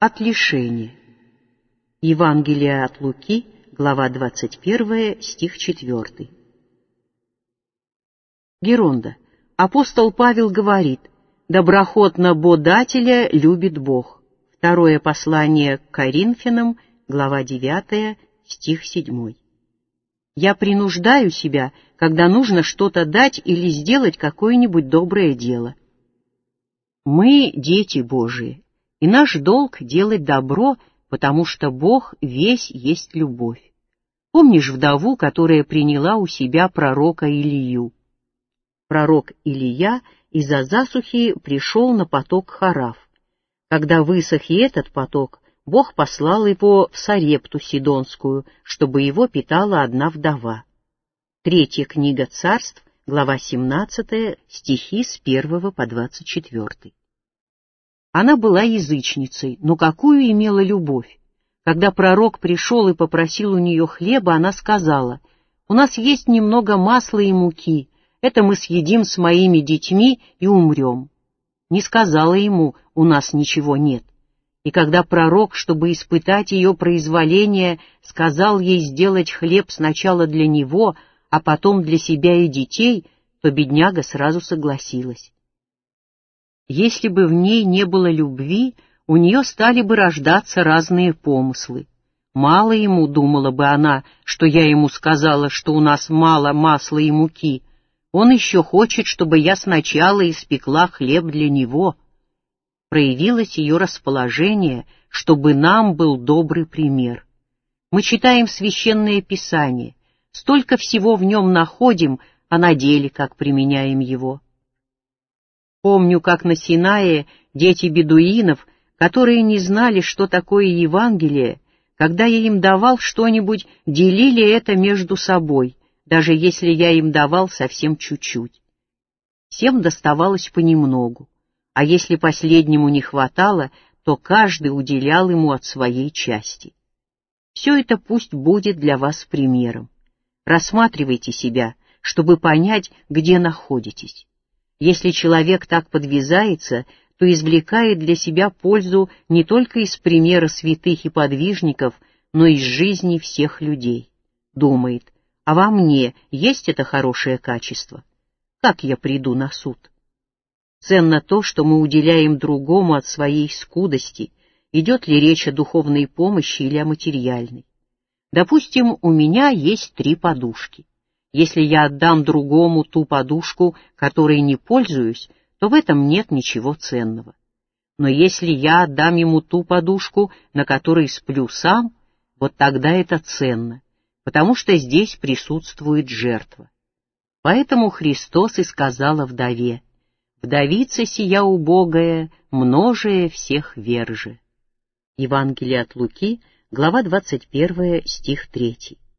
От лишения. Евангелие от Луки, глава 21, стих 4. Геронда. Апостол Павел говорит: «Доброхотно бодателя любит Бог». Второе послание к Коринфянам, глава 9, стих 7. Я принуждаю себя, когда нужно что-то дать или сделать какое-нибудь доброе дело. Мы дети Божии, и наш долг делать добро, потому что Бог весь есть любовь. Помнишь вдову, которая приняла у себя пророка Илию? Пророк Илия из-за засухи пришел на поток Харав. Когда высох и этот поток, Бог послал его в Сарепту Сидонскую, чтобы его питала одна вдова. Третья книга Царств, глава 17, стихи с 1 по 24. Она была язычницей, но какую имела любовь! Когда пророк пришел и попросил у нее хлеба, она сказала: «У нас есть немного масла и муки, это мы съедим с моими детьми и умрем». Не сказала ему: «У нас ничего нет». И когда пророк, чтобы испытать ее произволение, сказал ей сделать хлеб сначала для него, а потом для себя и детей, то бедняга сразу согласилась. Если бы в ней не было любви, у нее стали бы рождаться разные помыслы. Мало ему, думала бы она, что я ему сказала, что у нас мало масла и муки. Он еще хочет, чтобы я сначала испекла хлеб для него. Проявилось ее расположение, чтобы нам был добрый пример. Мы читаем Священное Писание, столько всего в нем находим, а на деле как применяем его. Помню, как на Синае дети бедуинов, которые не знали, что такое Евангелие, когда я им давал что-нибудь, делили это между собой, даже если я им давал совсем чуть-чуть. Всем доставалось понемногу, а если последнему не хватало, то каждый уделял ему от своей части. Все это пусть будет для вас примером. Рассматривайте себя, чтобы понять, где находитесь. Если человек так подвязается, то извлекает для себя пользу не только из примера святых и подвижников, но и из жизни всех людей. Думает: а во мне есть это хорошее качество? Как я приду на суд? Ценно то, что мы уделяем другому от своей скудости, идет ли речь о духовной помощи или о материальной. Допустим, у меня есть 3 подушки. Если я отдам другому ту подушку, которой не пользуюсь, то в этом нет ничего ценного. Но если я отдам ему ту подушку, на которой сплю сам, вот тогда это ценно, потому что здесь присутствует жертва. Поэтому Христос и сказал о вдове: «Вдовица сия убогая, множая всех верже». Евангелие от Луки, глава 21, стих 3.